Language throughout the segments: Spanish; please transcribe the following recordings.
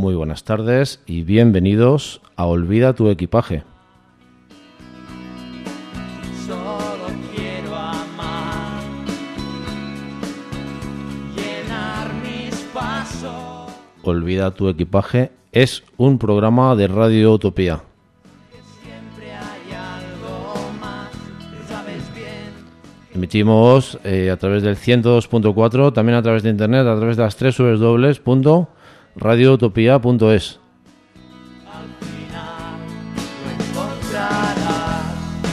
Muy buenas tardes y bienvenidos a Olvida tu equipaje. Solo quiero amar, llenar mis pasos. Olvida tu equipaje es un programa de Radio Utopía. Siempre hay algo más, sabes bien. Emitimos a través del 102.4, también a través de internet, a través de las www.radioutopia.es. Al final lo encontrarás.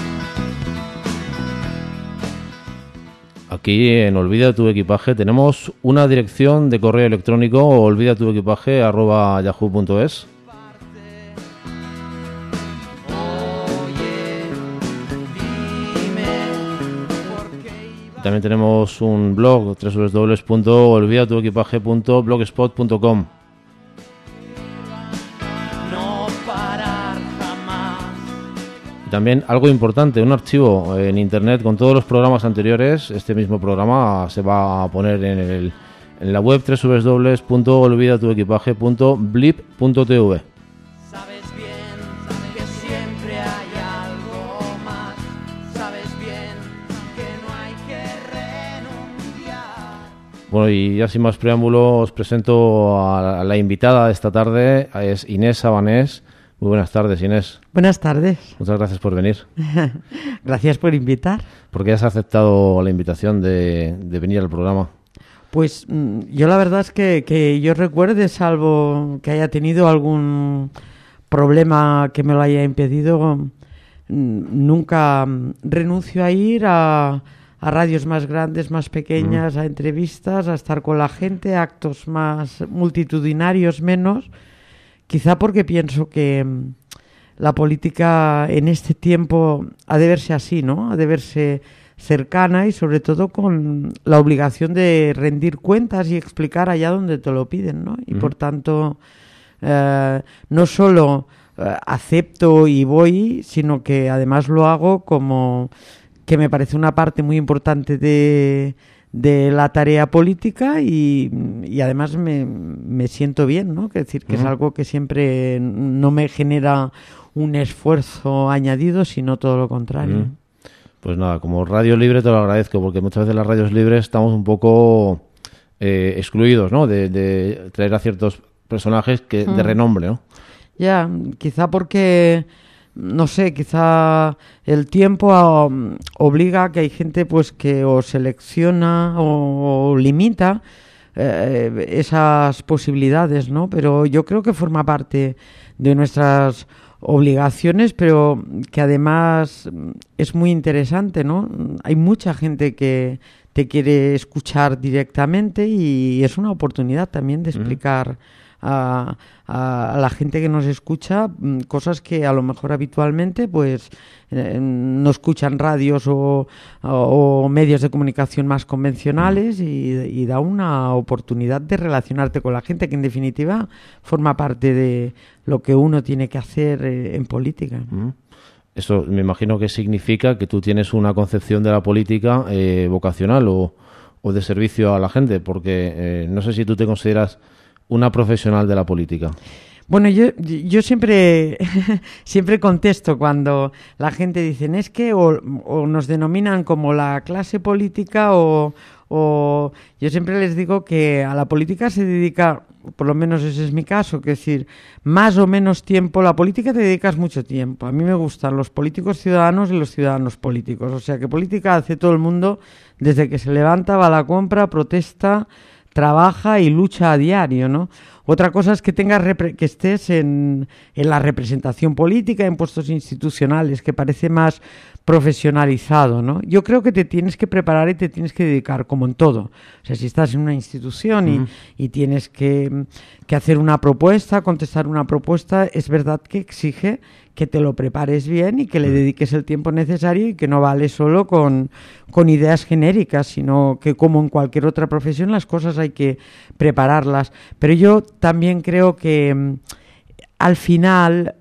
Aquí en Olvida tu equipaje tenemos una dirección de correo electrónico, olvidatuequipaje@yahoo.es. Oye, dime por qué iba También tenemos un blog, www.olvidatuequipaje.blogspot.com. no parar jamás. Y también algo importante, un archivo en internet con todos los programas anteriores. Este mismo programa se va a poner en la web www.olvidatuequipaje.blip.tv. Sabes bien que siempre hay algo más. Sabes bien que no hay que renunciar. Bueno, y ya sin más preámbulo os presento a la invitada de esta tarde, es Inés Sabanés. Muy buenas tardes, Inés. Buenas tardes. Muchas gracias por venir. Gracias por invitar. ¿Por qué has aceptado la invitación de venir al programa? Pues yo la verdad es que yo recuerde, salvo que haya tenido algún problema que me lo haya impedido, nunca renuncio a ir a radios más grandes, más pequeñas, a entrevistas, a estar con la gente, a actos más multitudinarios menos. Quizá porque pienso que la política en este tiempo ha de verse así, ¿no? Ha de verse cercana y sobre todo con la obligación de rendir cuentas y explicar allá donde te lo piden, ¿no? Y por tanto, no solo acepto y voy, sino que además lo hago como que me parece una parte muy importante de la tarea política y además me siento bien, ¿no? Es decir, que es algo que siempre no me genera un esfuerzo añadido, sino todo lo contrario. Pues nada, como Radio Libre te lo agradezco, porque muchas veces las radios libres estamos un poco excluidos, ¿no? De traer a ciertos personajes de renombre, ¿no? Ya, quizá porque, no sé, quizá el tiempo obliga a que hay gente pues que o selecciona o limita esas posibilidades, ¿no? Pero yo creo que forma parte de nuestras obligaciones, pero que además es muy interesante, ¿no? Hay mucha gente que te quiere escuchar directamente y es una oportunidad también de explicar a la gente que nos escucha cosas que a lo mejor habitualmente pues no escuchan radios o medios de comunicación más convencionales y da una oportunidad de relacionarte con la gente que en definitiva forma parte de lo que uno tiene que hacer en política. Eso me imagino que significa que tú tienes una concepción de la política vocacional o de servicio a la gente, porque no sé si tú te consideras una profesional de la política. Bueno, yo siempre contesto cuando la gente dice es que o nos denominan como la clase política o yo siempre les digo que a la política se dedica, por lo menos ese es mi caso, que es decir, más o menos tiempo. La política te dedicas mucho tiempo. A mí me gustan los políticos ciudadanos y los ciudadanos políticos. O sea, que política hace todo el mundo desde que se levanta, va a la compra, protesta, trabaja y lucha a diario, ¿no? Otra cosa es que que estés en la representación política, en puestos institucionales, que parece más profesionalizado, ¿no? Yo creo que te tienes que preparar y te tienes que dedicar, como en todo. O sea, si estás en una institución y tienes que hacer una propuesta, contestar una propuesta, es verdad que exige que te lo prepares bien y que le dediques el tiempo necesario y que no vale solo con ideas genéricas, sino que como en cualquier otra profesión las cosas hay que prepararlas. Pero yo también creo que al final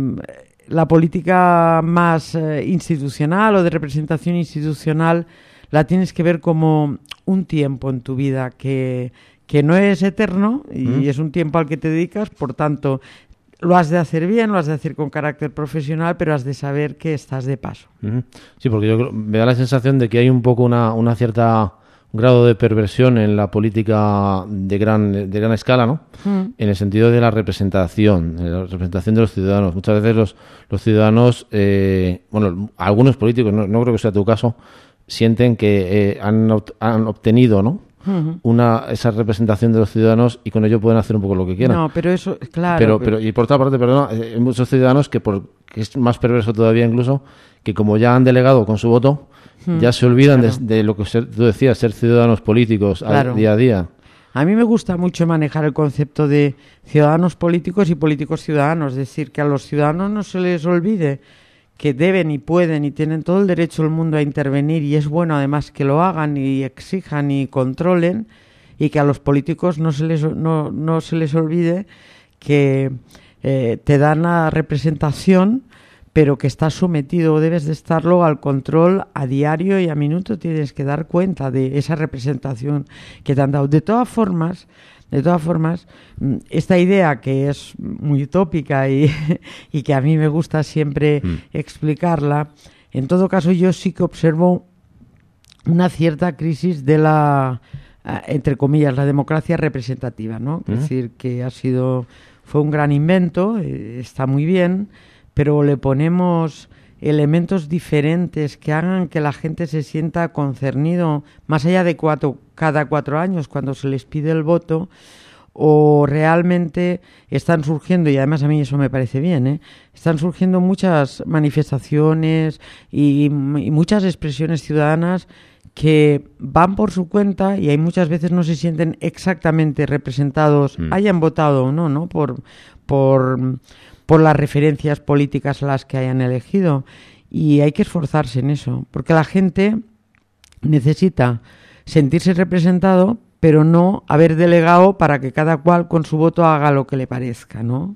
la política más institucional o de representación institucional la tienes que ver como un tiempo en tu vida que que no es eterno y es un tiempo al que te dedicas, por tanto, lo has de hacer bien, lo has de hacer con carácter profesional, pero has de saber que estás de paso. Sí, porque me da la sensación de que hay un poco una cierta grado de perversión en la política de gran escala, ¿no? En el sentido de la representación de los ciudadanos. Muchas veces los ciudadanos, algunos políticos, no creo que sea tu caso, sienten que han obtenido, ¿no?, esa representación de los ciudadanos y con ello pueden hacer un poco lo que quieran. No, pero eso, claro. Pero y por otra parte, perdona, hay muchos ciudadanos que es más perverso todavía incluso, que como ya han delegado con su voto, ya se olvidan de lo que tú decías, ser ciudadanos políticos día a día. A mí me gusta mucho manejar el concepto de ciudadanos políticos y políticos ciudadanos, es decir, que a los ciudadanos no se les olvide que deben y pueden y tienen todo el derecho del mundo a intervenir, y es bueno además que lo hagan y exijan y controlen, y que a los políticos no se les olvide que te dan la representación, pero que estás sometido, debes de estarlo, al control a diario y a minuto. Tienes que dar cuenta de esa representación que te han dado. De todas formas, esta idea, que es muy utópica y que a mí me gusta siempre explicarla, en todo caso yo sí que observo una cierta crisis de la, entre comillas, la democracia representativa, ¿no? Es decir, que fue un gran invento, está muy bien, pero le ponemos elementos diferentes que hagan que la gente se sienta concernido, más allá de cada 4 años, cuando se les pide el voto, o realmente están surgiendo, y además a mí eso me parece bien, están surgiendo muchas manifestaciones y muchas expresiones ciudadanas que van por su cuenta, y hay muchas veces no se sienten exactamente representados, hayan votado o no, ¿no? Por las referencias políticas a las que hayan elegido, y hay que esforzarse en eso, porque la gente necesita sentirse representado, pero no haber delegado para que cada cual con su voto haga lo que le parezca, ¿no?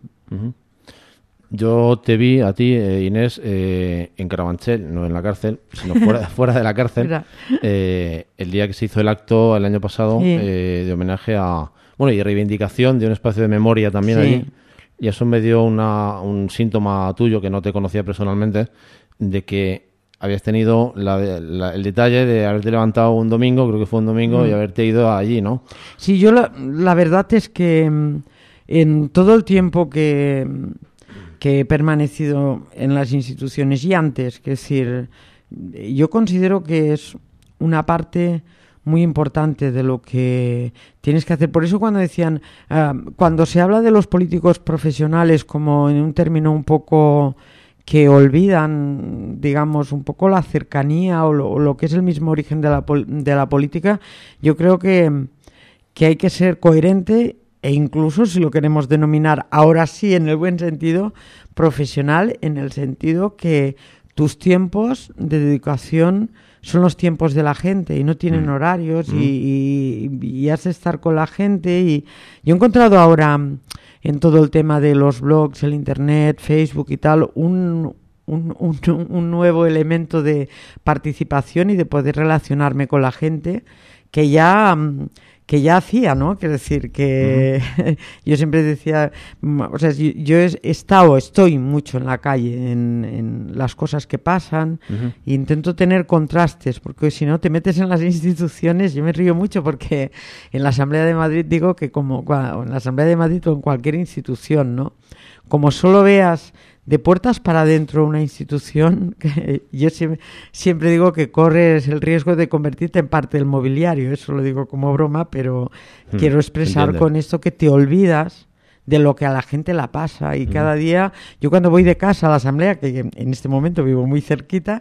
Yo te vi a ti, Inés, en Carabanchel, no en la cárcel, sino fuera de la cárcel, el día que se hizo el acto el año pasado, de homenaje y reivindicación de un espacio de memoria también allí. Y eso me dio un síntoma tuyo, que no te conocía personalmente, de que habías tenido el detalle de haberte levantado un domingo, creo que fue un domingo, y haberte ido allí, ¿no? Sí, yo la verdad es que en todo el tiempo que he permanecido en las instituciones y antes, es decir, yo considero que es una parte muy importante de lo que tienes que hacer. Por eso cuando decían, cuando se habla de los políticos profesionales como en un término un poco que olvidan, digamos, un poco la cercanía o lo que es el mismo origen de la política, yo creo que hay que ser coherente, e incluso, si lo queremos denominar ahora sí en el buen sentido, profesional, en el sentido que tus tiempos de dedicación son los tiempos de la gente y no tienen horarios y has de estar con la gente. Y yo he encontrado ahora en todo el tema de los blogs, el internet, Facebook y tal, un nuevo elemento de participación y de poder relacionarme con la gente que ya hacía, ¿no? Quiero decir que yo siempre decía, o sea, yo estoy mucho en la calle, en las cosas que pasan, e intento tener contrastes, porque si no te metes en las instituciones. Yo me río mucho porque en la Asamblea de Madrid digo que en la Asamblea de Madrid o en cualquier institución, ¿no? Como solo veas de puertas para adentro una institución, que yo siempre digo que corres el riesgo de convertirte en parte del mobiliario. Eso lo digo como broma, pero quiero expresar con esto que te olvidas de lo que a la gente la pasa. Y cada día, yo cuando voy de casa a la asamblea, que en este momento vivo muy cerquita,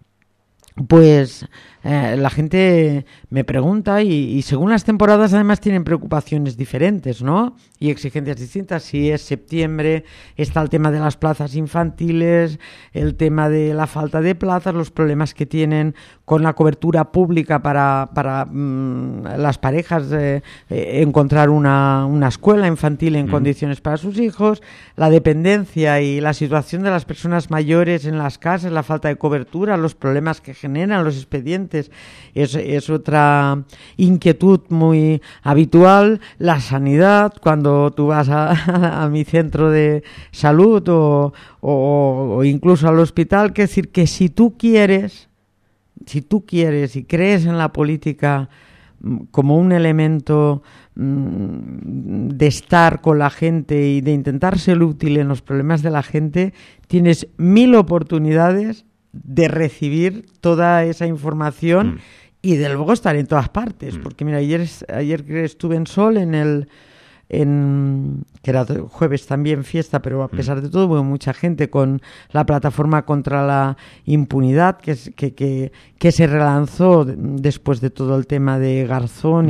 pues la gente me pregunta y según las temporadas además tienen preocupaciones diferentes, ¿no? Y exigencias distintas. Si es septiembre, está el tema de las plazas infantiles, el tema de la falta de plazas, los problemas que tienen con la cobertura pública para las parejas, encontrar una escuela infantil en condiciones para sus hijos, la dependencia y la situación de las personas mayores en las casas, la falta de cobertura, los problemas que generan los expedientes. Es otra inquietud muy habitual. La sanidad, cuando tú vas a mi centro de salud o incluso al hospital, que decir que si tú quieres y crees en la política como un elemento de estar con la gente y de intentar ser útil en los problemas de la gente, tienes 1000 oportunidades de recibir toda esa información y de luego estar en todas partes. Porque mira, ayer estuve en Sol que era jueves también fiesta, pero a pesar de todo hubo mucha gente con la plataforma contra la impunidad que se relanzó después de todo el tema de Garzón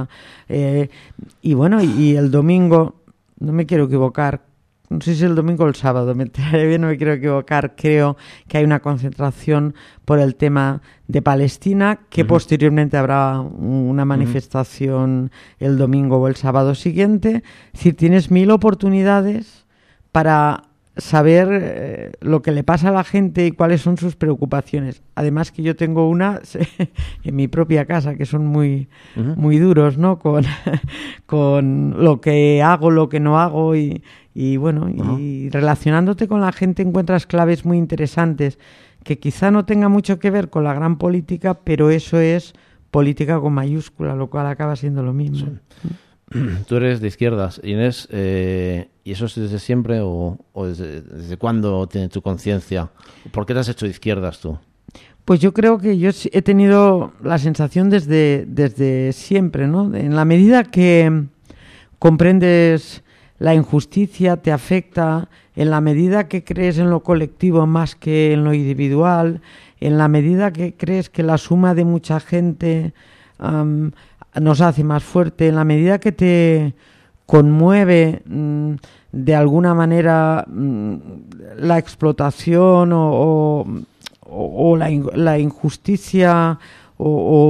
y bueno, y el domingo, no me quiero equivocar, no sé si es el domingo o el sábado, me enteraré bien, no me quiero equivocar, creo que hay una concentración por el tema de Palestina, que posteriormente habrá una manifestación el domingo o el sábado siguiente. Es decir, tienes 1000 oportunidades para saber lo que le pasa a la gente y cuáles son sus preocupaciones. Además que yo tengo una en mi propia casa, que son muy duros, ¿no? Con lo que hago, lo que no hago y bueno, y relacionándote con la gente encuentras claves muy interesantes que quizá no tenga mucho que ver con la gran política, pero eso es política con mayúscula, lo cual acaba siendo lo mismo. Sí. Tú eres de izquierdas, Inés, ¿y eso es desde siempre o desde cuándo tienes tu conciencia? ¿Por qué te has hecho de izquierdas tú? Pues yo creo que yo he tenido la sensación desde siempre, ¿no? En la medida que comprendes la injusticia, te afecta, en la medida que crees en lo colectivo más que en lo individual, en la medida que crees que la suma de mucha gente nos hace más fuerte, en la medida que te conmueve de alguna manera la explotación o la injusticia o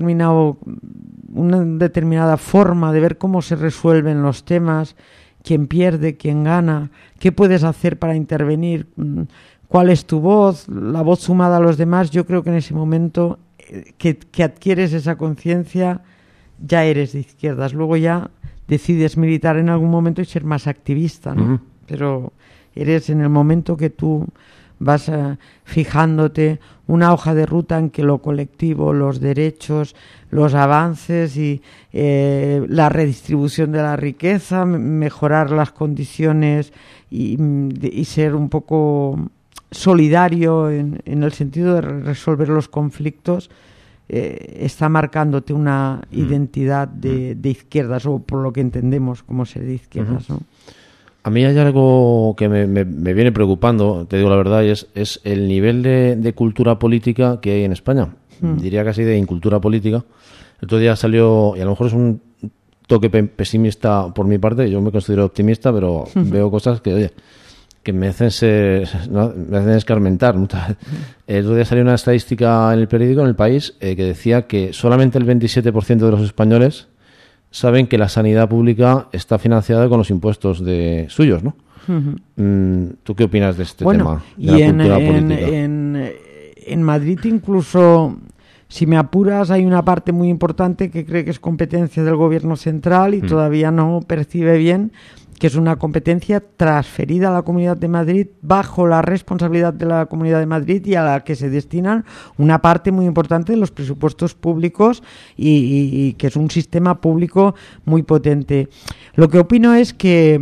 una determinada forma de ver cómo se resuelven los temas, quién pierde, quién gana, qué puedes hacer para intervenir, cuál es tu voz, la voz sumada a los demás. Yo creo que en ese momento que adquieres esa conciencia ya eres de izquierdas. Luego ya decides militar en algún momento y ser más activista, ¿no? Pero eres en el momento que tú vas fijándote una hoja de ruta en que lo colectivo, los derechos, los avances y la redistribución de la riqueza, mejorar las condiciones y ser un poco solidario en el sentido de resolver los conflictos, está marcándote una identidad de izquierdas, o por lo que entendemos como ser de izquierdas, ¿no? A mí hay algo que me viene preocupando, te digo la verdad, y es el nivel de cultura política que hay en España. Diría casi de incultura política. El otro día salió, y a lo mejor es un toque pesimista por mi parte, yo me considero optimista, pero veo cosas que, oye, que me hacen escarmentar. El otro día salió una estadística en el periódico, en El País, que decía que solamente el 27% de los españoles saben que la sanidad pública está financiada con los impuestos suyos, ¿no? ¿Tú qué opinas de este tema? De y la cultura política. En Madrid incluso, si me apuras, hay una parte muy importante que cree que es competencia del gobierno central y todavía no percibe bien que es una competencia transferida a la Comunidad de Madrid bajo la responsabilidad de la Comunidad de Madrid y a la que se destinan una parte muy importante de los presupuestos públicos y que es un sistema público muy potente. Lo que opino es que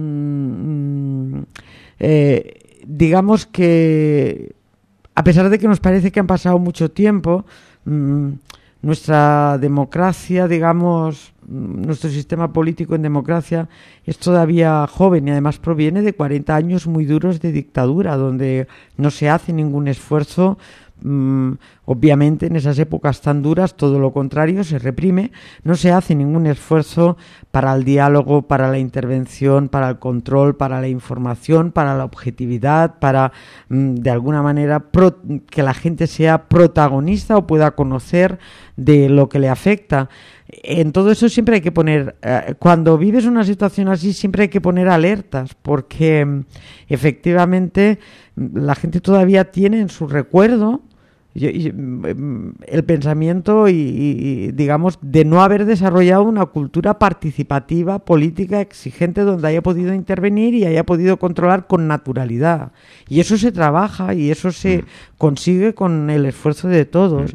digamos que a pesar de que nos parece que han pasado mucho tiempo, nuestra democracia, digamos, nuestro sistema político en democracia es todavía joven y además proviene de 40 años muy duros de dictadura, donde no se hace ningún esfuerzo. Obviamente en esas épocas tan duras todo lo contrario, se reprime, no se hace ningún esfuerzo para el diálogo, para la intervención, para el control, para la información, para la objetividad, para de alguna manera que la gente sea protagonista o pueda conocer de lo que le afecta. En todo eso siempre hay que poner, cuando vives una situación así siempre hay que poner alertas, porque efectivamente la gente todavía tiene en su recuerdo el pensamiento y, digamos, de no haber desarrollado una cultura participativa, política, exigente, donde haya podido intervenir y haya podido controlar con naturalidad. Y eso se trabaja y eso se consigue con el esfuerzo de todos.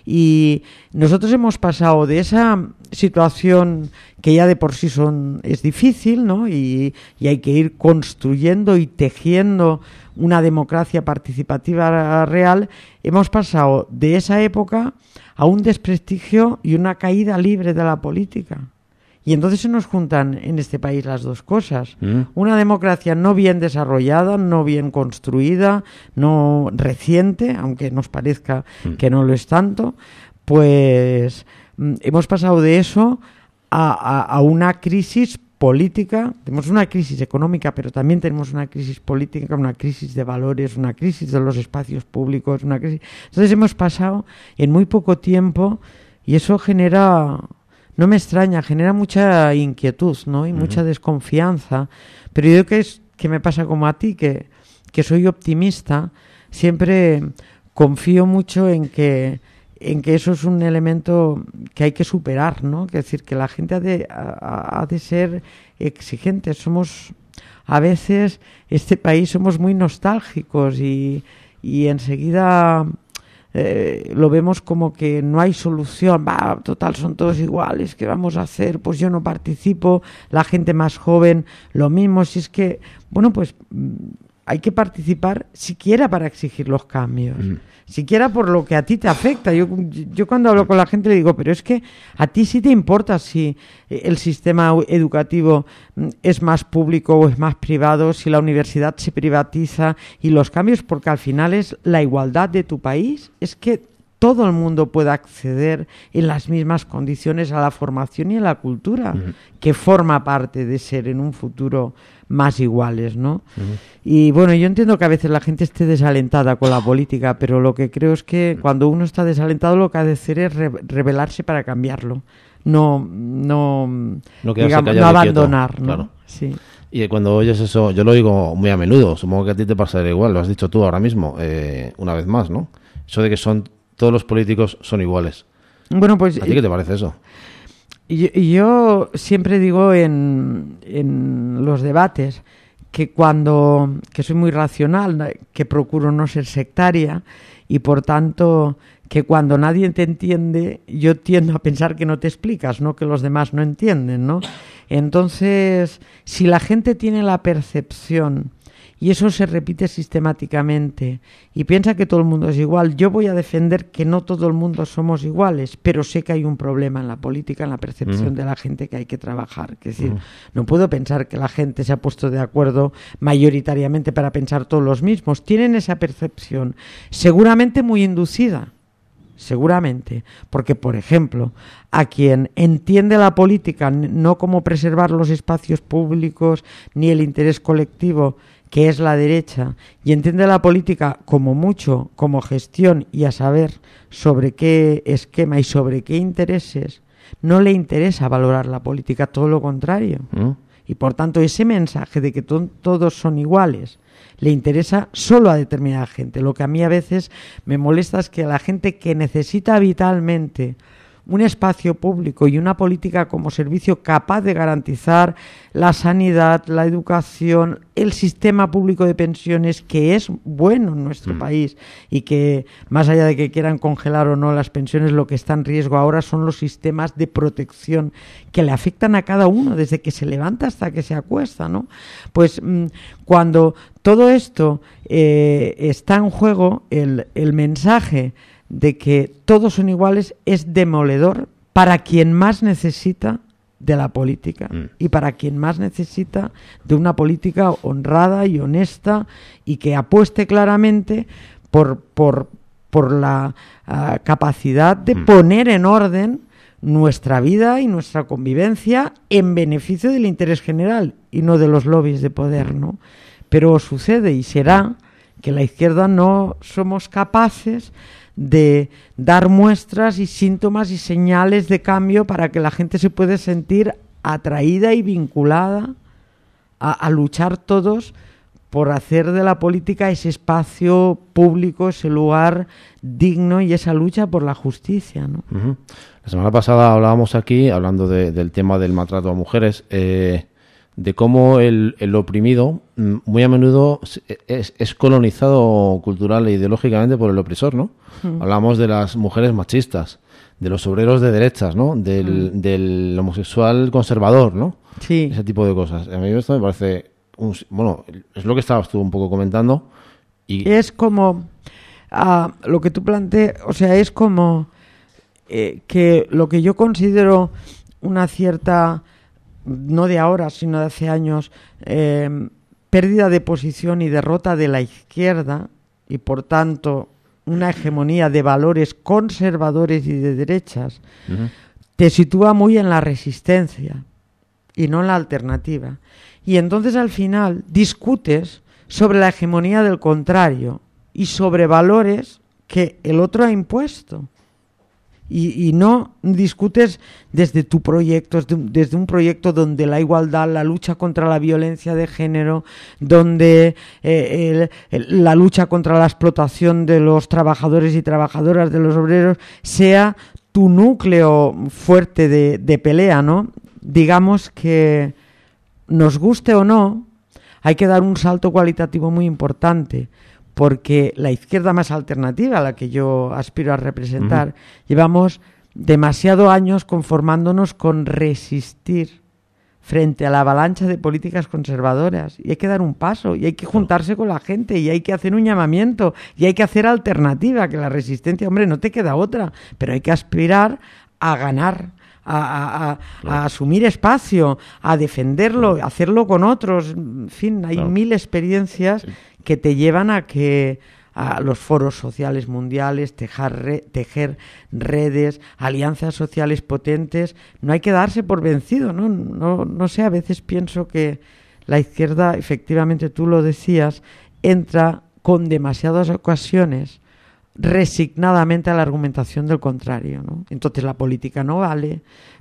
Y nosotros hemos pasado de esa situación que ya de por sí es difícil, ¿no? Y hay que ir construyendo y tejiendo una democracia participativa real. Hemos pasado de esa época a un desprestigio y una caída libre de la política. Y entonces se nos juntan en este país las dos cosas. Una democracia no bien desarrollada, no bien construida, no reciente, aunque nos parezca que no lo es tanto, pues hemos pasado de eso a una crisis política. Tenemos una crisis económica, pero también tenemos una crisis política, una crisis de valores, una crisis de los espacios públicos, una crisis. Entonces hemos pasado en muy poco tiempo y eso genera... No me extraña, genera mucha inquietud, ¿no? Y mucha desconfianza. Pero yo creo que me pasa como a ti, que soy optimista, siempre confío mucho en que eso es un elemento que hay que superar, ¿no? Es decir, que la gente ha de ser exigente. Somos, a veces, este país somos muy nostálgicos y enseguida... lo vemos como que no hay solución. Total, son todos iguales, ¿qué vamos a hacer? Pues yo no participo, la gente más joven lo mismo. Si es que, bueno, pues hay que participar siquiera para exigir los cambios, siquiera por lo que a ti te afecta. Yo cuando hablo con la gente le digo, pero es que a ti sí te importa si el sistema educativo es más público o es más privado, si la universidad se privatiza, y los cambios, porque al final es la igualdad de tu país, es que todo el mundo pueda acceder en las mismas condiciones a la formación y a la cultura, que forma parte de ser en un futuro más iguales, ¿no? Y bueno, yo entiendo que a veces la gente esté desalentada con la política, pero lo que creo es que cuando uno está desalentado, lo que ha de hacer es rebelarse para cambiarlo, no abandonar, quieto, ¿no? Claro. Sí. Y cuando oyes eso, yo lo digo muy a menudo, supongo que a ti te pasará igual, lo has dicho tú ahora mismo, una vez más, ¿no? Eso de que todos los políticos son iguales. Bueno, pues... ¿A ti qué te parece eso? Yo siempre digo en los debates que soy muy racional, que procuro no ser sectaria, y por tanto que cuando nadie te entiende, yo tiendo a pensar que no te explicas, no que los demás no entienden, ¿no? Entonces, si la gente tiene la percepción, y eso se repite sistemáticamente, y piensa que todo el mundo es igual, yo voy a defender que no todo el mundo somos iguales, pero sé que hay un problema en la política, en la percepción de la gente, que hay que trabajar. Es decir, no puedo pensar que la gente se ha puesto de acuerdo mayoritariamente para pensar todos los mismos. Tienen esa percepción, seguramente muy inducida, seguramente, porque, por ejemplo, a quien entiende la política no como preservar los espacios públicos ni el interés colectivo, que es la derecha, y entiende la política como mucho, como gestión y a saber sobre qué esquema y sobre qué intereses, no le interesa valorar la política, todo lo contrario. Y por tanto ese mensaje de que todos son iguales le interesa solo a determinada gente. Lo que a mí a veces me molesta es que la gente que necesita vitalmente un espacio público y una política como servicio capaz de garantizar la sanidad, la educación, el sistema público de pensiones, que es bueno en nuestro país, y que más allá de que quieran congelar o no las pensiones, lo que está en riesgo ahora son los sistemas de protección que le afectan a cada uno desde que se levanta hasta que se acuesta, ¿no? Pues cuando todo esto está en juego, el mensaje de que todos son iguales es demoledor para quien más necesita de la política y para quien más necesita de una política honrada y honesta y que apueste claramente por la capacidad de poner en orden nuestra vida y nuestra convivencia en beneficio del interés general y no de los lobbies de poder, ¿no? Pero sucede y será que la izquierda no somos capaces de dar muestras y síntomas y señales de cambio para que la gente se pueda sentir atraída y vinculada a luchar todos por hacer de la política ese espacio público, ese lugar digno y esa lucha por la justicia, ¿no? Uh-huh. La semana pasada hablábamos aquí, hablando del tema del maltrato a mujeres, de cómo el oprimido muy a menudo es colonizado cultural e ideológicamente por el opresor, ¿no? Hablamos de las mujeres machistas, de los obreros de derechas, ¿no? Del homosexual conservador, ¿no? Sí. Ese tipo de cosas. A mí esto me parece... bueno, es lo que estabas tú un poco comentando. Y es como... lo que tú planteas, o sea, es como que lo que yo considero una cierta... no de ahora, sino de hace años, pérdida de posición y derrota de la izquierda y, por tanto, una hegemonía de valores conservadores y de derechas, te sitúa muy en la resistencia y no en la alternativa. Y entonces, al final, discutes sobre la hegemonía del contrario y sobre valores que el otro ha impuesto. Y no discutes desde tu proyecto, desde un proyecto donde la igualdad, la lucha contra la violencia de género, donde la lucha contra la explotación de los trabajadores y trabajadoras, de los obreros, sea tu núcleo fuerte de pelea, ¿no? Digamos que, nos guste o no, hay que dar un salto cualitativo muy importante, porque la izquierda más alternativa, a la que yo aspiro a representar, llevamos demasiados años conformándonos con resistir frente a la avalancha de políticas conservadoras, y hay que dar un paso, y hay que juntarse con la gente, y hay que hacer un llamamiento, y hay que hacer alternativa, que la resistencia, hombre, no te queda otra, pero hay que aspirar a ganar, a asumir espacio, a defenderlo, a hacerlo con otros, en fin, hay mil experiencias que te llevan a que a los foros sociales mundiales, tejer redes, alianzas sociales potentes. No hay que darse por vencido, ¿no? No sé, a veces pienso que la izquierda, efectivamente tú lo decías, entra con demasiadas ocasiones resignadamente a la argumentación del contrario, ¿no? Entonces la política no vale,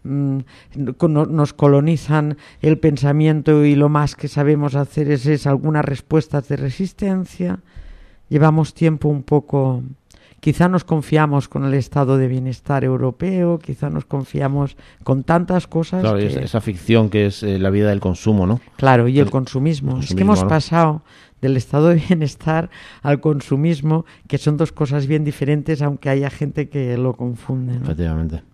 nos colonizan el pensamiento y lo más que sabemos hacer es algunas respuestas de resistencia. Llevamos tiempo un poco, quizá nos confiamos con el estado de bienestar europeo, quizá nos confiamos con tantas cosas. Claro, y esa ficción que es la vida del consumo, ¿no? Claro, y el consumismo. Es que hemos pasado del estado de bienestar al consumismo, que son dos cosas bien diferentes, aunque haya gente que lo confunde, ¿no? Efectivamente.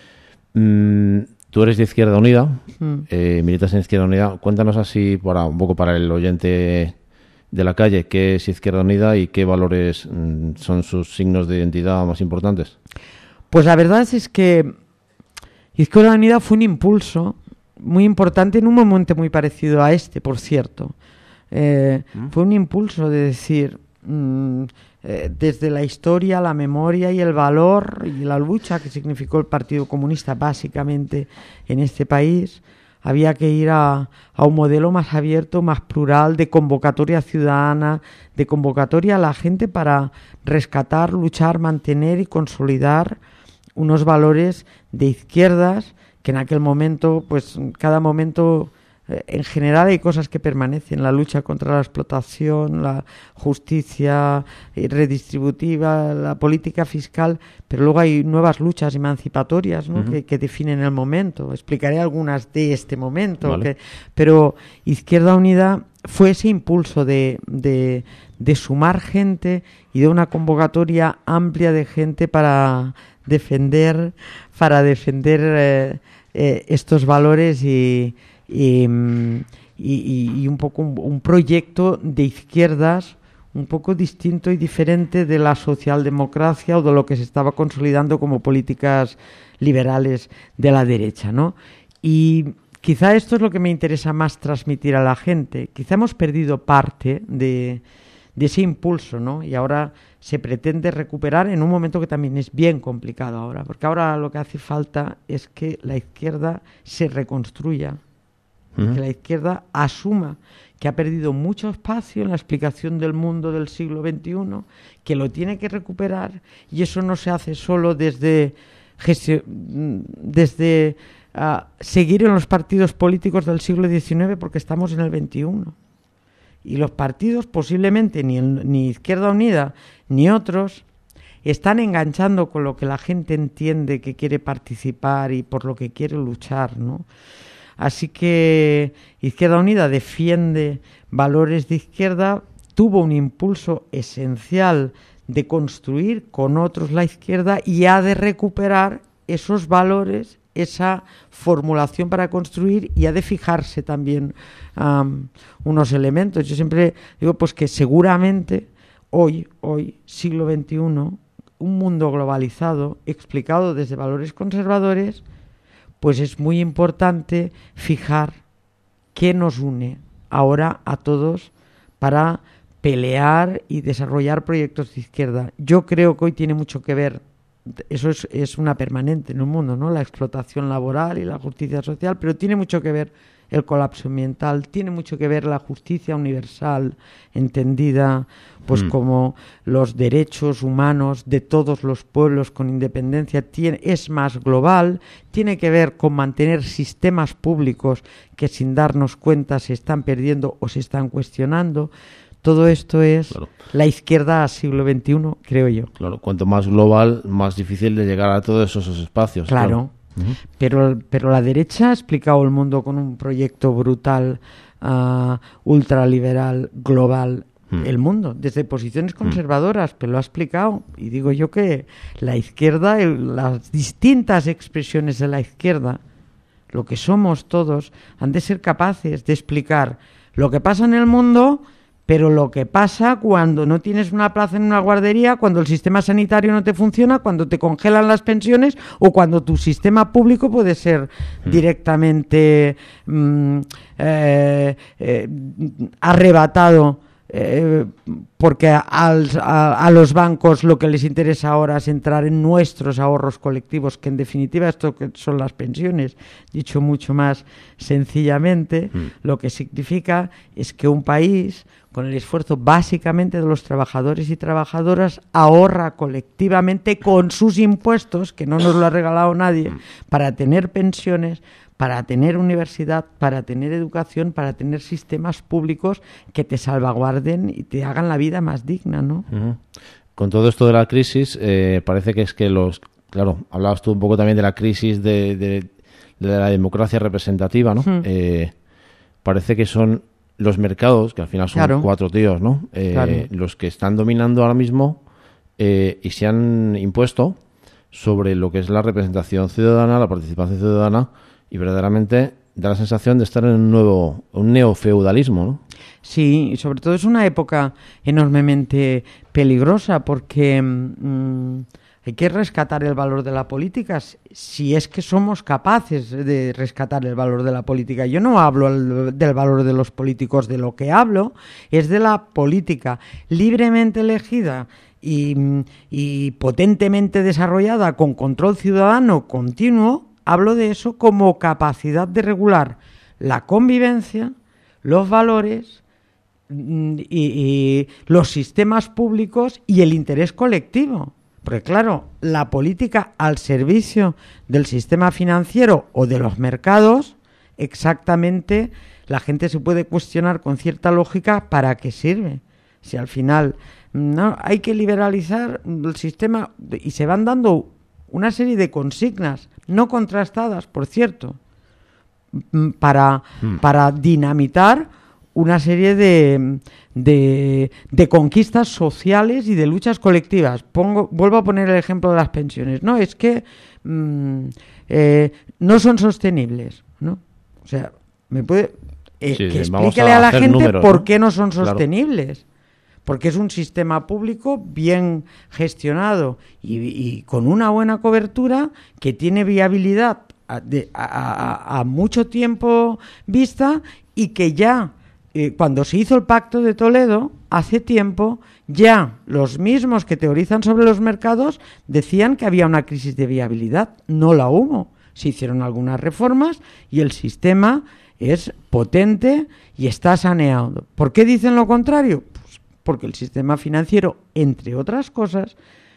Tú eres de Izquierda Unida, militas en Izquierda Unida. Cuéntanos así, un poco para el oyente de la calle, qué es Izquierda Unida y qué valores son sus signos de identidad más importantes. Pues la verdad es que Izquierda Unida fue un impulso muy importante en un momento muy parecido a este, por cierto. Fue un impulso de decir, desde la historia, la memoria y el valor y la lucha que significó el Partido Comunista básicamente en este país, había que ir a un modelo más abierto, más plural, de convocatoria ciudadana, de convocatoria a la gente para rescatar, luchar, mantener y consolidar unos valores de izquierdas que en aquel momento, pues en cada momento, en general hay cosas que permanecen: la lucha contra la explotación, la justicia redistributiva, la política fiscal, pero luego hay nuevas luchas emancipatorias, ¿no? que definen el momento. Explicaré algunas de este momento, vale. Pero Izquierda Unida fue ese impulso de sumar gente y de una convocatoria amplia de gente para defender estos valores y un poco un proyecto de izquierdas un poco distinto y diferente de la socialdemocracia o de lo que se estaba consolidando como políticas liberales de la derecha, ¿no? Y quizá esto es lo que me interesa más transmitir a la gente. Quizá hemos perdido parte de ese impulso, ¿no? Y ahora se pretende recuperar en un momento que también es bien complicado ahora, porque ahora lo que hace falta es que la izquierda se reconstruya, que la izquierda asuma que ha perdido mucho espacio en la explicación del mundo del siglo XXI, que lo tiene que recuperar, y eso no se hace solo desde seguir en los partidos políticos del siglo XIX, porque estamos en el XXI. Y los partidos, posiblemente ni Izquierda Unida ni otros, están enganchando con lo que la gente entiende que quiere participar y por lo que quiere luchar, ¿no? Así que Izquierda Unida defiende valores de izquierda, tuvo un impulso esencial de construir con otros la izquierda y ha de recuperar esos valores, esa formulación para construir, y ha de fijarse también unos elementos. Yo siempre digo pues que seguramente hoy, siglo XXI, un mundo globalizado, explicado desde valores conservadores, pues es muy importante fijar qué nos une ahora a todos para pelear y desarrollar proyectos de izquierda. Yo creo que hoy tiene mucho que ver, eso es una permanente en el mundo, ¿no? La explotación laboral y la justicia social, pero tiene mucho que ver el colapso ambiental, tiene mucho que ver la justicia universal, entendida pues como los derechos humanos de todos los pueblos con independencia, es más global, tiene que ver con mantener sistemas públicos que sin darnos cuenta se están perdiendo o se están cuestionando. Todo esto es la izquierda siglo XXI, creo yo. Claro, cuanto más global, más difícil de llegar a todos esos espacios. Claro. Pero la derecha ha explicado el mundo con un proyecto brutal, ultraliberal, global, el mundo, desde posiciones conservadoras, pero lo ha explicado. Y digo yo que la izquierda, las distintas expresiones de la izquierda, lo que somos todos, han de ser capaces de explicar lo que pasa en el mundo, pero lo que pasa cuando no tienes una plaza en una guardería, cuando el sistema sanitario no te funciona, cuando te congelan las pensiones o cuando tu sistema público puede ser directamente arrebatado, porque a los bancos lo que les interesa ahora es entrar en nuestros ahorros colectivos, que en definitiva esto que son las pensiones, dicho mucho más sencillamente, lo que significa es que un país, con el esfuerzo básicamente de los trabajadores y trabajadoras, ahorra colectivamente con sus impuestos, que no nos lo ha regalado nadie, para tener pensiones, para tener universidad, para tener educación, para tener sistemas públicos que te salvaguarden y te hagan la vida más digna, ¿no? Con todo esto de la crisis, parece que es que claro, hablabas tú un poco también de la crisis de la democracia representativa, ¿no? Parece que son los mercados, que al final son cuatro tíos, ¿no? Los que están dominando ahora mismo y se han impuesto sobre lo que es la representación ciudadana, la participación ciudadana, y verdaderamente da la sensación de estar en un neofeudalismo, ¿no? Sí, y sobre todo es una época enormemente peligrosa porque hay que rescatar el valor de la política, si es que somos capaces de rescatar el valor de la política. Yo no hablo del valor de los políticos, de lo que hablo es de la política libremente elegida y potentemente desarrollada con control ciudadano continuo. Hablo de eso como capacidad de regular la convivencia, los valores y los sistemas públicos y el interés colectivo. Porque claro, la política al servicio del sistema financiero o de los mercados, exactamente la gente se puede cuestionar con cierta lógica para qué sirve. Si al final no hay que liberalizar el sistema y se van dando una serie de consignas no contrastadas, por cierto, para dinamitar una serie de conquistas sociales y de luchas colectivas. Vuelvo a poner el ejemplo de las pensiones. No, es que no son sostenibles, ¿no? O sea, que explíquele a la gente números, por qué no son sostenibles. Claro. Porque es un sistema público bien gestionado y con una buena cobertura que tiene viabilidad a mucho tiempo vista y que ya, cuando se hizo el Pacto de Toledo, hace tiempo, ya los mismos que teorizan sobre los mercados decían que había una crisis de viabilidad. No la hubo. Se hicieron algunas reformas y el sistema es potente y está saneado. ¿Por qué dicen lo contrario? Porque el sistema financiero, entre otras cosas,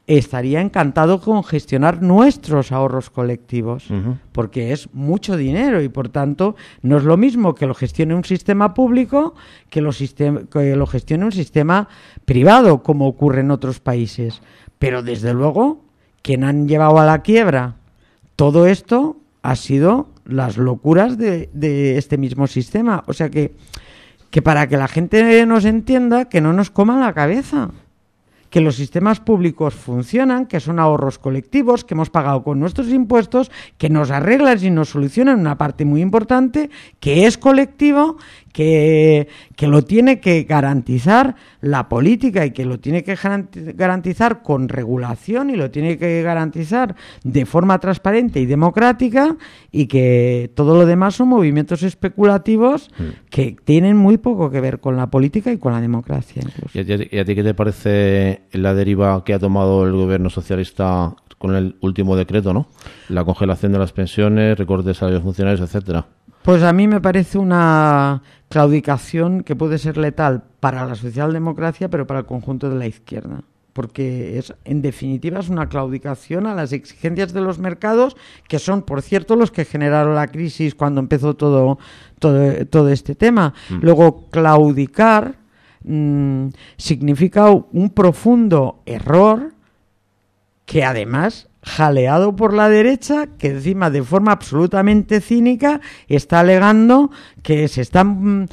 estaría encantado con gestionar nuestros ahorros colectivos, porque es mucho dinero y, por tanto, no es lo mismo que lo gestione un sistema público que lo gestione un sistema privado, como ocurre en otros países. Pero, desde luego, quien han llevado a la quiebra todo esto ha sido las locuras de este mismo sistema. O sea que para que la gente nos entienda, que no nos coma la cabeza. Que los sistemas públicos funcionan, que son ahorros colectivos, que hemos pagado con nuestros impuestos, que nos arreglan y nos solucionan una parte muy importante, que es colectivo, que lo tiene que garantizar la política y que lo tiene que garantizar con regulación y lo tiene que garantizar de forma transparente y democrática, y que todo lo demás son movimientos especulativos que tienen muy poco que ver con la política y con la democracia. Incluso. ¿Y a ti qué te parece la deriva que ha tomado el gobierno socialista con el último decreto, ¿no? La congelación de las pensiones, recortes de salarios funcionarios, etcétera. Pues a mí me parece una claudicación que puede ser letal para la socialdemocracia, pero para el conjunto de la izquierda. Porque en definitiva es una claudicación a las exigencias de los mercados, que son, por cierto, los que generaron la crisis cuando empezó todo este tema. Luego, claudicar significa un profundo error que, además, jaleado por la derecha, que encima de forma absolutamente cínica está alegando que se está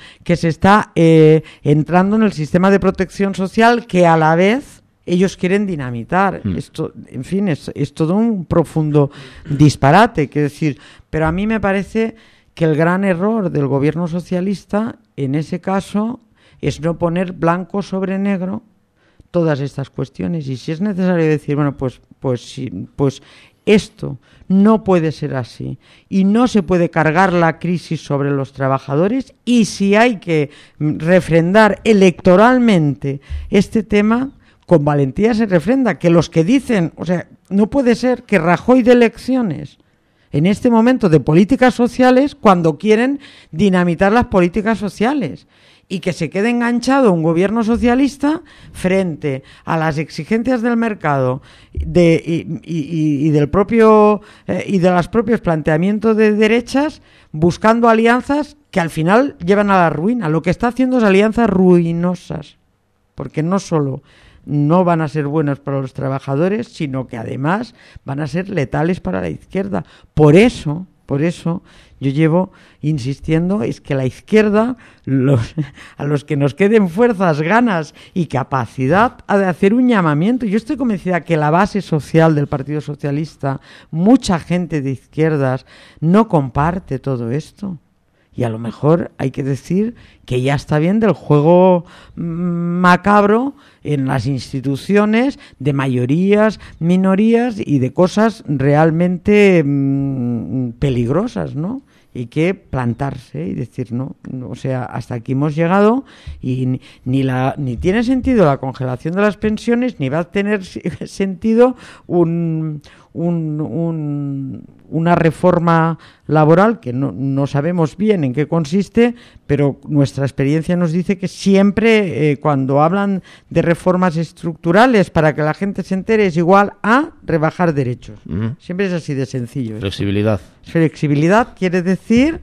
entrando en el sistema de protección social, que a la vez ellos quieren dinamitar. Esto, en fin, es todo un profundo disparate, quiero decir. Pero a mí me parece que el gran error del gobierno socialista en ese caso es no poner blanco sobre negro todas estas cuestiones, y si es necesario decir, bueno, pues esto no puede ser así y no se puede cargar la crisis sobre los trabajadores, y si hay que refrendar electoralmente este tema, con valentía se refrenda. Que los que dicen, o sea, no puede ser que Rajoy dé lecciones en este momento de políticas sociales cuando quieren dinamitar las políticas sociales, y que se quede enganchado un gobierno socialista frente a las exigencias del mercado y del propio y de los propios planteamientos de derechas, buscando alianzas que al final llevan a la ruina. Lo que está haciendo es alianzas ruinosas, porque no solo no van a ser buenas para los trabajadores, sino que además van a ser letales para la izquierda. Por eso yo llevo insistiendo, es que la izquierda, a los que nos queden fuerzas, ganas y capacidad, ha de hacer un llamamiento. Yo estoy convencida que la base social del Partido Socialista, mucha gente de izquierdas, no comparte todo esto. Y a lo mejor hay que decir que ya está bien del juego macabro en las instituciones de mayorías, minorías y de cosas realmente peligrosas, ¿no? Y que plantarse y decir, no, o sea, hasta aquí hemos llegado, y ni tiene sentido la congelación de las pensiones, ni va a tener sentido una reforma laboral que no sabemos bien en qué consiste, pero nuestra experiencia nos dice que siempre cuando hablan de reformas estructurales para que la gente se entere es igual a rebajar derechos. Siempre es así de sencillo. Flexibilidad. Flexibilidad quiere decir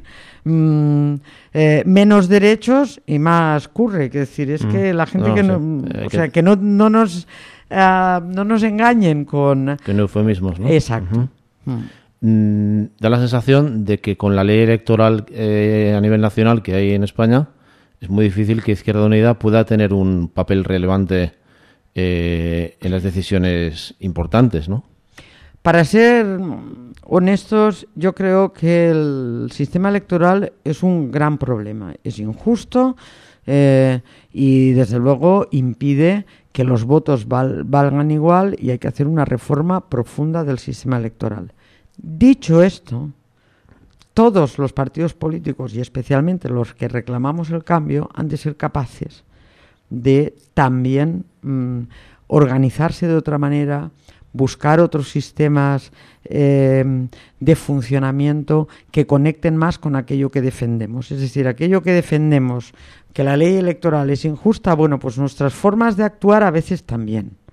menos derechos y más curre. Es decir, es que la gente que no nos engañen con eufemismos, ¿no? Exacto. Da la sensación de que con la ley electoral a nivel nacional que hay en España es muy difícil que Izquierda Unida pueda tener un papel relevante en las decisiones importantes, ¿no? Para ser honestos, yo creo que el sistema electoral es un gran problema. Es injusto y, desde luego, impide que los votos valgan igual, y hay que hacer una reforma profunda del sistema electoral. Dicho esto, todos los partidos políticos, y especialmente los que reclamamos el cambio, han de ser capaces de también organizarse de otra manera, buscar otros sistemas de funcionamiento que conecten más con aquello que defendemos. Es decir, aquello que defendemos, que la ley electoral es injusta, bueno, pues nuestras formas de actuar a veces también.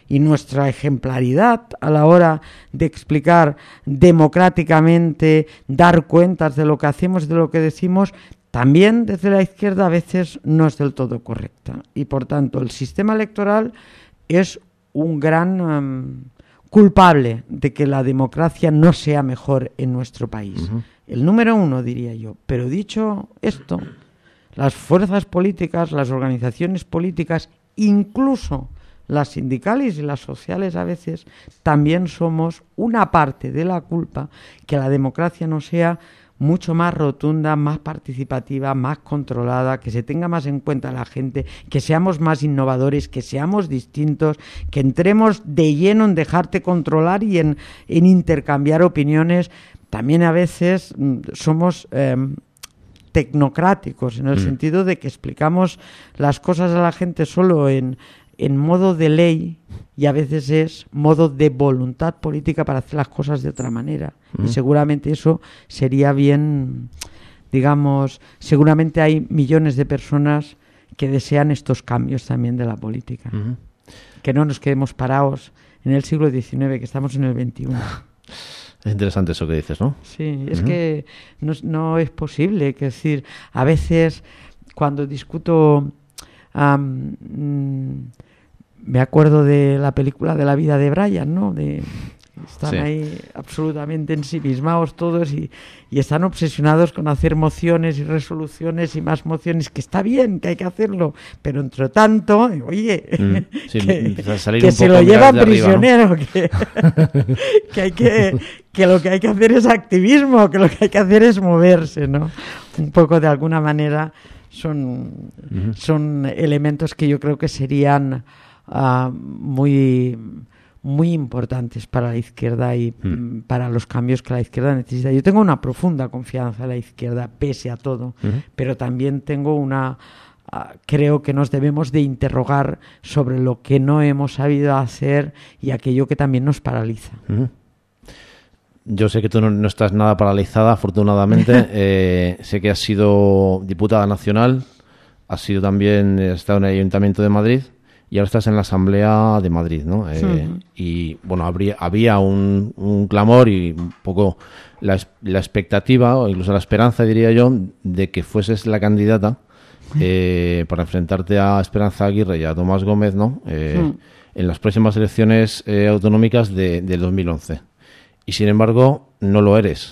y nuestra ejemplaridad a la hora de explicar democráticamente, dar cuentas de lo que hacemos, de lo que decimos, también desde la izquierda a veces no es del todo correcta. Y por tanto, el sistema electoral es un gran culpable de que la democracia no sea mejor en nuestro país. Uh-huh. El número 1, diría yo. Pero dicho esto, las fuerzas políticas, las organizaciones políticas, incluso las sindicales y las sociales a veces, también somos una parte de la culpa que la democracia no sea mucho más rotunda, más participativa, más controlada, que se tenga más en cuenta a la gente, que seamos más innovadores, que seamos distintos, que entremos de lleno en dejarte controlar y en intercambiar opiniones. También a veces somos tecnocráticos, en el sentido de que explicamos las cosas a la gente solo en modo de ley, y a veces es modo de voluntad política para hacer las cosas de otra manera. Y seguramente eso sería bien, digamos, seguramente hay millones de personas que desean estos cambios también de la política. Que no nos quedemos parados en el siglo XIX, que estamos en el XXI. Es interesante eso que dices, ¿no? Sí, es que no es posible. Es decir, a veces cuando discuto... me acuerdo de la película de la vida de Brian, ¿no? Están ahí absolutamente ensimismados todos y están obsesionados con hacer mociones y resoluciones y más mociones, que está bien, que hay que hacerlo, pero entre tanto, oye, que se lo llevan prisionero, arriba, ¿no? que lo que hay que hacer es activismo, que lo que hay que hacer es moverse, ¿no? Un poco de alguna manera son elementos que yo creo que serían muy importantes para la izquierda y para los cambios que la izquierda necesita. Yo tengo una profunda confianza en la izquierda, pese a todo, pero también tengo creo que nos debemos de interrogar sobre lo que no hemos sabido hacer y aquello que también nos paraliza. Yo sé que tú no estás nada paralizada, afortunadamente. Sé que has sido diputada nacional, has sido también, has estado en el Ayuntamiento de Madrid y ahora estás en la Asamblea de Madrid, ¿no? Y bueno, había un clamor y un poco la expectativa, o incluso la esperanza, diría yo, de que fueses la candidata para enfrentarte a Esperanza Aguirre y a Tomás Gómez, ¿no? En las próximas elecciones autonómicas del 2011. Y sin embargo, no lo eres.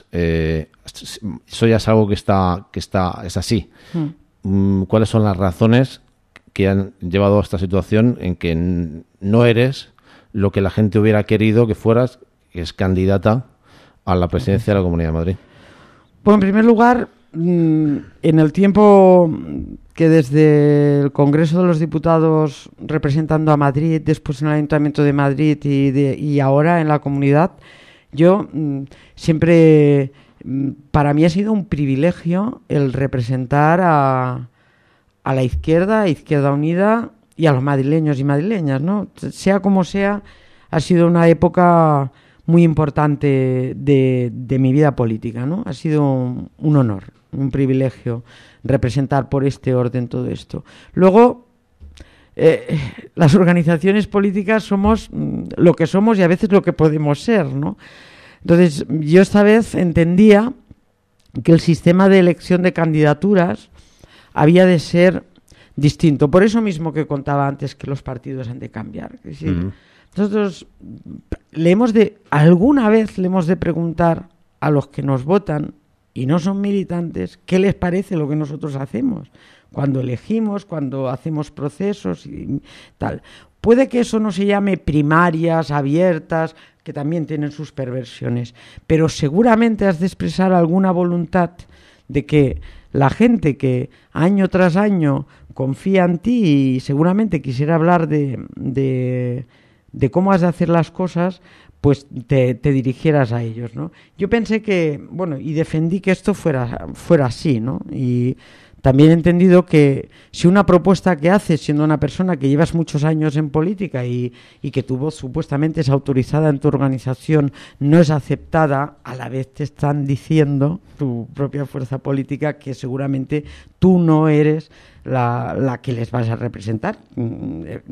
Eso ya es algo que es así. ¿Cuáles son las razones que han llevado a esta situación en que no eres lo que la gente hubiera querido que fueras, que es candidata a la presidencia de la Comunidad de Madrid? Pues en primer lugar, en el tiempo que desde el Congreso de los Diputados representando a Madrid, después en el Ayuntamiento de Madrid y ahora en la Comunidad, yo siempre, para mí ha sido un privilegio el representar a la Izquierda Unida y a los madrileños y madrileñas, ¿no? Sea como sea, ha sido una época muy importante de mi vida política, ¿no? Ha sido un honor, un privilegio representar por este orden todo esto. Luego, las organizaciones políticas somos lo que somos y a veces lo que podemos ser, ¿no? Entonces, yo esta vez entendía que el sistema de elección de candidaturas había de ser distinto. Por eso mismo que contaba antes que los partidos han de cambiar. Es decir, nosotros alguna vez le hemos de preguntar a los que nos votan y no son militantes qué les parece lo que nosotros hacemos. Cuando elegimos, cuando hacemos procesos y tal. Puede que eso no se llame primarias, abiertas, que también tienen sus perversiones, pero seguramente has de expresar alguna voluntad de que la gente que año tras año confía en ti y seguramente quisiera hablar de cómo has de hacer las cosas, pues te dirigieras a ellos, ¿no? Yo pensé que, bueno, y defendí que esto fuera así, ¿no? Y también he entendido que si una propuesta que haces, siendo una persona que llevas muchos años en política y que tu voz supuestamente es autorizada en tu organización, no es aceptada, a la vez te están diciendo, tu propia fuerza política, que seguramente tú no eres la que les vas a representar.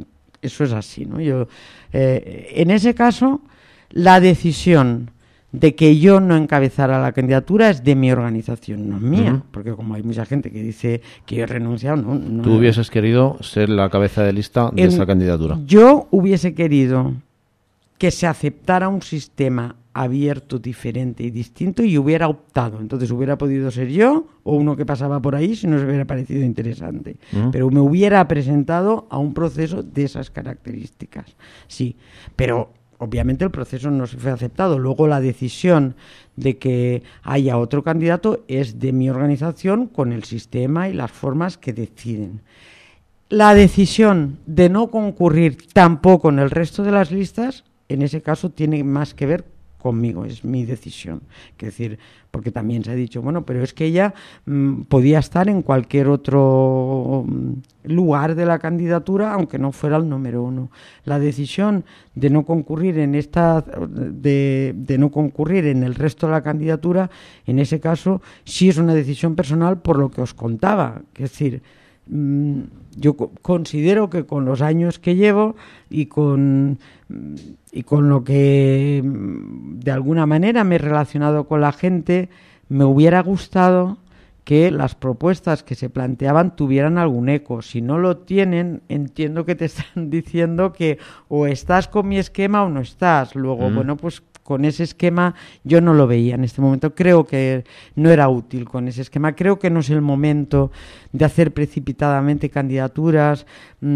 eso es así, ¿no? En ese caso, la decisión de que yo no encabezara la candidatura es de mi organización, no es mía, porque como hay mucha gente que dice que yo he renunciado, no. ¿Tú hubieses querido ser la cabeza de lista de esa candidatura? Yo hubiese querido que se aceptara un sistema abierto, diferente y distinto, y hubiera optado. Entonces hubiera podido ser yo o uno que pasaba por ahí si nos hubiera parecido interesante. Pero me hubiera presentado a un proceso de esas características. Sí, pero obviamente el proceso no se fue aceptado. Luego la decisión de que haya otro candidato es de mi organización con el sistema y las formas que deciden. La decisión de no concurrir tampoco en el resto de las listas, en ese caso tiene más que ver conmigo, es mi decisión. Es decir, porque también se ha dicho, bueno, pero es que ella podía estar en cualquier otro lugar de la candidatura, aunque no fuera el número 1. La decisión de no concurrir en de no concurrir en el resto de la candidatura, en ese caso, sí es una decisión personal por lo que os contaba. Es decir, yo considero que con los años que llevo y con lo que de alguna manera me he relacionado con la gente, me hubiera gustado que las propuestas que se planteaban tuvieran algún eco. Si no lo tienen, entiendo que te están diciendo que o estás con mi esquema o no estás. Luego, bueno, pues con ese esquema yo no lo veía en este momento. Creo que no era útil con ese esquema. Creo que no es el momento de hacer precipitadamente candidaturas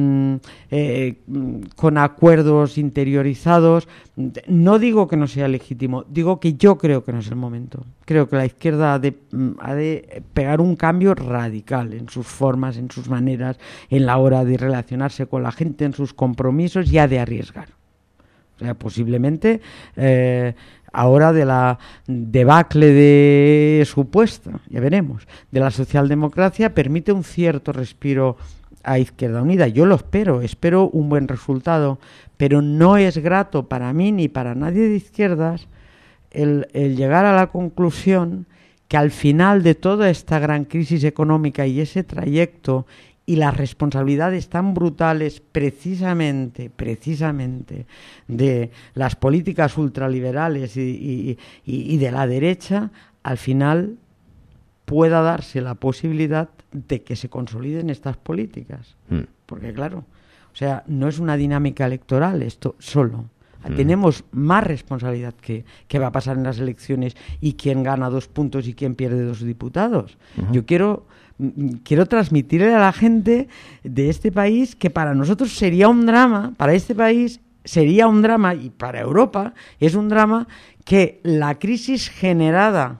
con acuerdos interiorizados. No digo que no sea legítimo, digo que yo creo que no es el momento. Creo que la izquierda ha de pegar un cambio radical en sus formas, en sus maneras, en la hora de relacionarse con la gente, en sus compromisos y ha de arriesgar. O sea, posiblemente ahora de la debacle supuesta, ya veremos, de la socialdemocracia permite un cierto respiro a Izquierda Unida. Yo lo espero un buen resultado, pero no es grato para mí ni para nadie de izquierdas el llegar a la conclusión que al final de toda esta gran crisis económica y ese trayecto y las responsabilidades tan brutales precisamente de las políticas ultraliberales y de la derecha, al final pueda darse la posibilidad de que se consoliden estas políticas. Porque claro, o sea, no es una dinámica electoral esto solo. Tenemos más responsabilidad que va a pasar en las elecciones y quién gana 2 puntos y quién pierde 2 diputados. Yo quiero transmitirle a la gente de este país que para nosotros sería un drama, para este país sería un drama y para Europa es un drama que la crisis generada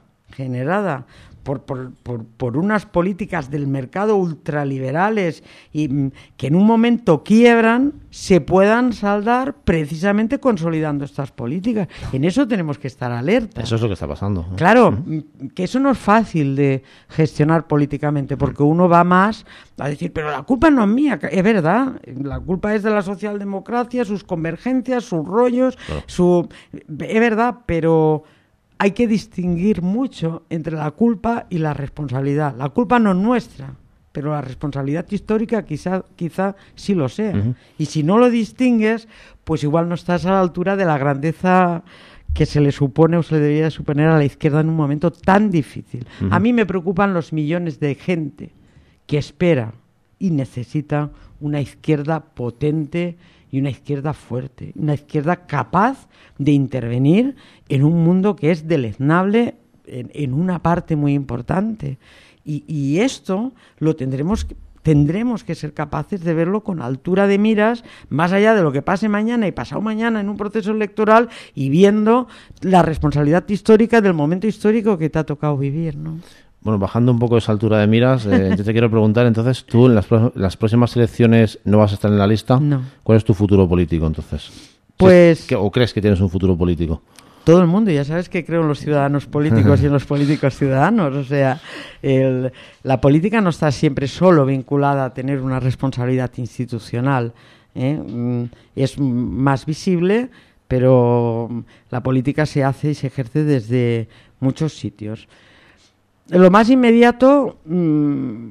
por unas políticas del mercado ultraliberales y que en un momento quiebran, se puedan saldar precisamente consolidando estas políticas. En eso tenemos que estar alerta. Eso es lo que está pasando. Claro, que eso no es fácil de gestionar políticamente, porque uno va más a decir, pero la culpa no es mía. Es verdad, la culpa es de la socialdemocracia, sus convergencias, sus rollos, claro. Es verdad, pero hay que distinguir mucho entre la culpa y la responsabilidad. La culpa no es nuestra, pero la responsabilidad histórica quizá sí lo sea. Y si no lo distingues, pues igual no estás a la altura de la grandeza que se le supone o se le debería suponer a la izquierda en un momento tan difícil. A mí me preocupan los millones de gente que espera y necesita una izquierda potente y una izquierda fuerte, una izquierda capaz de intervenir en un mundo que es deleznable en una parte muy importante. Y esto lo tendremos que ser capaces de verlo con altura de miras, más allá de lo que pase mañana y pasado mañana en un proceso electoral y viendo la responsabilidad histórica del momento histórico que te ha tocado vivir, ¿no? Bueno, bajando un poco esa altura de miras, yo te quiero preguntar, entonces, ¿tú en las próximas elecciones no vas a estar en la lista? No. ¿Cuál es tu futuro político, entonces? Pues... ¿O crees que tienes un futuro político? Todo el mundo, ya sabes que creo en los ciudadanos políticos y en los políticos ciudadanos. O sea, la política no está siempre solo vinculada a tener una responsabilidad institucional. Es más visible, pero la política se hace y se ejerce desde muchos sitios. Lo más inmediato,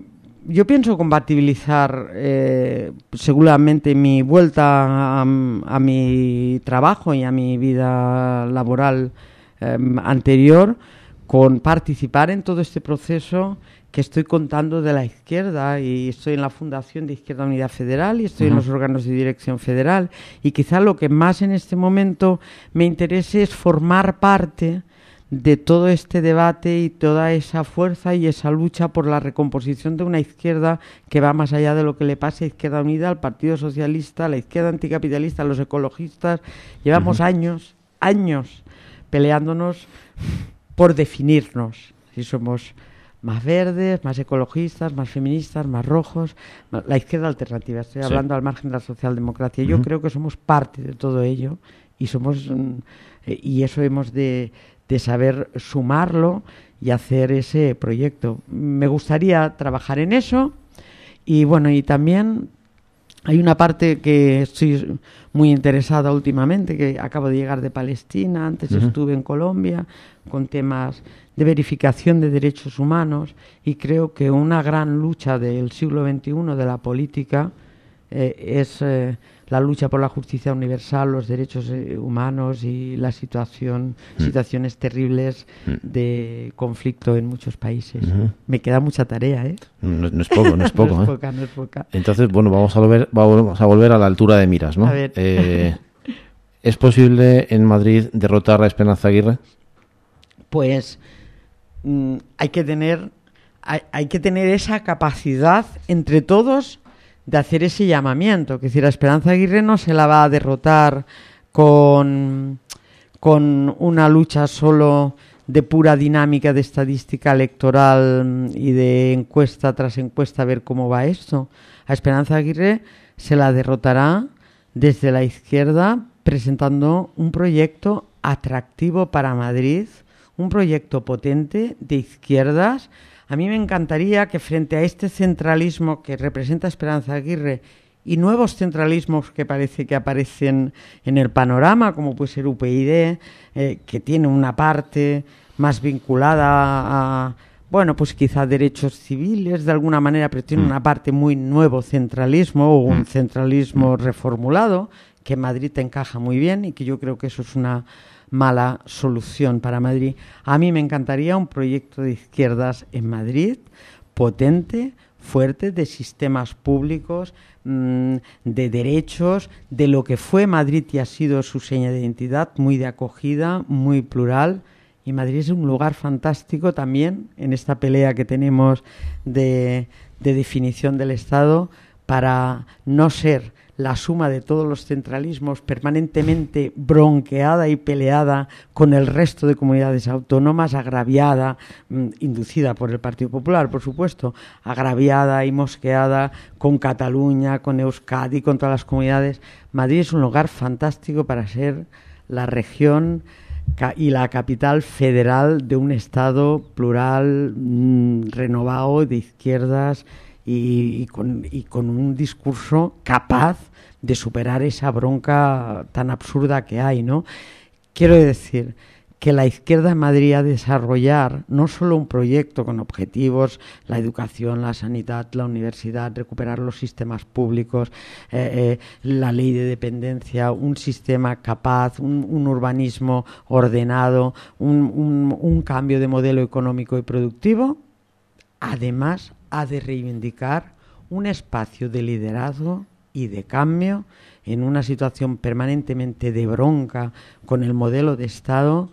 yo pienso compatibilizar seguramente mi vuelta a mi trabajo y a mi vida laboral anterior con participar en todo este proceso que estoy contando de la izquierda, y estoy en la Fundación de Izquierda Unida Federal y estoy en los órganos de dirección federal, y quizá lo que más en este momento me interese es formar parte de todo este debate y toda esa fuerza y esa lucha por la recomposición de una izquierda que va más allá de lo que le pase a Izquierda Unida, al Partido Socialista, a la izquierda anticapitalista, a los ecologistas. Llevamos años peleándonos por definirnos, si somos más verdes, más ecologistas, más feministas, más rojos, la izquierda alternativa. Estoy hablando al margen de la socialdemocracia. Yo creo que somos parte de todo ello y somos y eso hemos de saber sumarlo y hacer ese proyecto. Me gustaría trabajar en eso, y bueno, y también hay una parte que estoy muy interesada últimamente, que acabo de llegar de Palestina, antes estuve en Colombia con temas de verificación de derechos humanos, y creo que una gran lucha del siglo XXI de la política es la lucha por la justicia universal, los derechos humanos y la situaciones terribles de conflicto en muchos países. Me queda mucha tarea, ¿eh? No es poco, no es poco. No es poca. Entonces, bueno, vamos a volver a la altura de miras, ¿no? A ver. ¿Es posible en Madrid derrotar a Esperanza Aguirre? Pues hay que tener esa capacidad entre todos de hacer ese llamamiento. Es decir, a Esperanza Aguirre no se la va a derrotar con una lucha solo de pura dinámica de estadística electoral y de encuesta tras encuesta a ver cómo va esto. A Esperanza Aguirre se la derrotará desde la izquierda presentando un proyecto atractivo para Madrid, un proyecto potente de izquierdas. A mí me encantaría que frente a este centralismo que representa Esperanza Aguirre y nuevos centralismos que parece que aparecen en el panorama, como puede ser UPyD, que tiene una parte más vinculada a, bueno, pues quizá derechos civiles de alguna manera, pero tiene una parte muy nuevo centralismo o un centralismo reformulado, que en Madrid te encaja muy bien y que yo creo que eso es una mala solución para Madrid. A mí me encantaría un proyecto de izquierdas en Madrid, potente, fuerte, de sistemas públicos, de derechos, de lo que fue Madrid y ha sido su seña de identidad, muy de acogida, muy plural. Y Madrid es un lugar fantástico también en esta pelea que tenemos de definición del Estado, para no ser la suma de todos los centralismos, permanentemente bronqueada y peleada con el resto de comunidades autónomas, agraviada, inducida por el Partido Popular, por supuesto, agraviada y mosqueada con Cataluña, con Euskadi, con todas las comunidades. Madrid es un lugar fantástico para ser la región y la capital federal de un Estado plural, renovado, de izquierdas, y con un discurso capaz de superar esa bronca tan absurda que hay, ¿no? Quiero decir que la izquierda en Madrid ha de desarrollar no solo un proyecto con objetivos, la educación, la sanidad, la universidad, recuperar los sistemas públicos, la ley de dependencia, un sistema capaz, un urbanismo ordenado, un cambio de modelo económico y productivo. Además, ha de reivindicar un espacio de liderazgo y de cambio en una situación permanentemente de bronca con el modelo de Estado,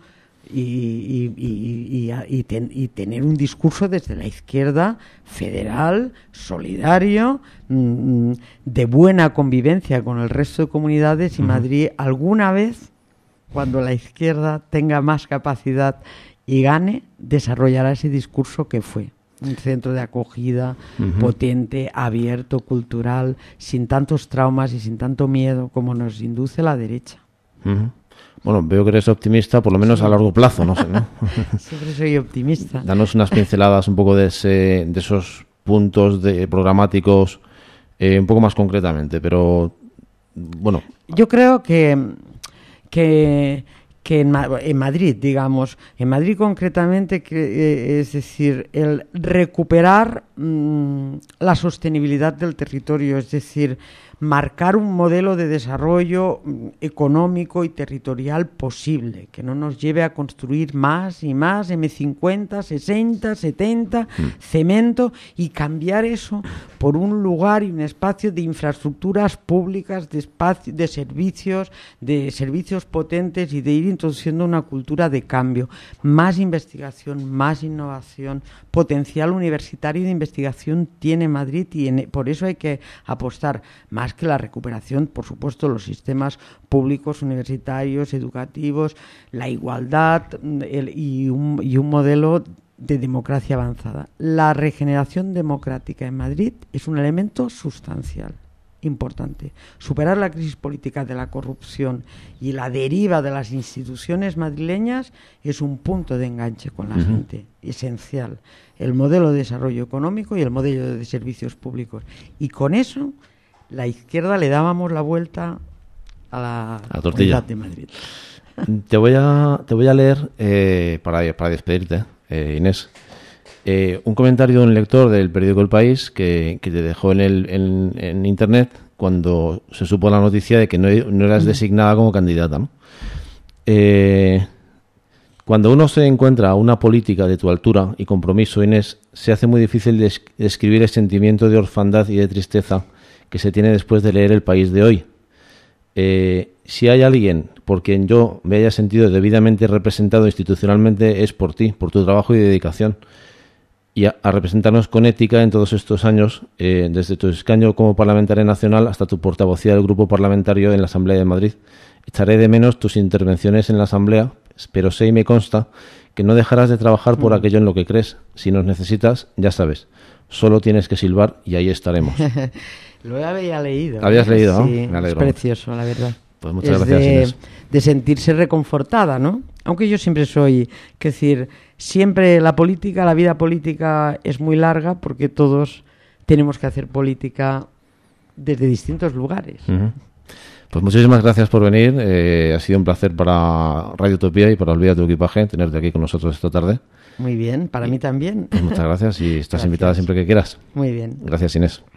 y tener un discurso desde la izquierda federal, solidario, de buena convivencia con el resto de comunidades. Y Madrid alguna vez, cuando la izquierda tenga más capacidad y gane, desarrollará ese discurso que fue un centro de acogida potente, abierto, cultural, sin tantos traumas y sin tanto miedo como nos induce la derecha. Bueno, veo que eres optimista, por lo menos a largo plazo, no sé, ¿no? Siempre soy optimista. Danos unas pinceladas un poco de esos puntos programáticos, un poco más concretamente, pero bueno. Yo creo que que en Madrid, digamos, en Madrid concretamente, es decir, el recuperar la sostenibilidad del territorio, es decir, marcar un modelo de desarrollo económico y territorial posible, que no nos lleve a construir más y más M50, 60, 70, cemento, y cambiar eso por un lugar y un espacio de infraestructuras públicas, de servicios potentes, y de ir introduciendo una cultura de cambio, más investigación, más innovación, potencial universitario de investigación tiene Madrid, y por eso hay que apostar más que la recuperación, por supuesto, los sistemas públicos, universitarios, educativos, la igualdad y un modelo de democracia avanzada. La regeneración democrática en Madrid es un elemento sustancial, importante. Superar la crisis política de la corrupción y la deriva de las instituciones madrileñas es un punto de enganche con la gente, esencial. El modelo de desarrollo económico y el modelo de servicios públicos. Y con eso la izquierda le dábamos la vuelta a la tortilla de Madrid. Te voy a leer, para despedirte, Inés, un comentario de un lector del periódico El País que te dejó en internet cuando se supo la noticia de que no eras designada como candidata, ¿no? Cuando uno se encuentra una política de tu altura y compromiso, Inés, se hace muy difícil describir el sentimiento de orfandad y de tristeza que se tiene después de leer El País de hoy. Si hay alguien por quien yo me haya sentido debidamente representado institucionalmente, es por ti, por tu trabajo y dedicación, y a representarnos con ética en todos estos años, desde tu escaño como parlamentaria nacional hasta tu portavocía del grupo parlamentario en la Asamblea de Madrid. Echaré de menos tus intervenciones en la Asamblea, pero sé y me consta que no dejarás de trabajar por aquello en lo que crees. Si nos necesitas, ya sabes, solo tienes que silbar y ahí estaremos. Lo había leído. ¿Habías leído? ¿No? Sí, Me alegro. es precioso, la verdad. Pues muchas gracias, Inés. De sentirse reconfortada, ¿no? Aunque yo siempre soy, que decir, siempre la vida política es muy larga, porque todos tenemos que hacer política desde distintos lugares. Pues muchísimas gracias por venir. Ha sido un placer para Radio Utopía y para Olvida tu Equipaje tenerte aquí con nosotros esta tarde. Muy bien, para mí también. Pues muchas gracias y estás Gracias. invitada siempre que quieras. Muy bien. Gracias, Inés.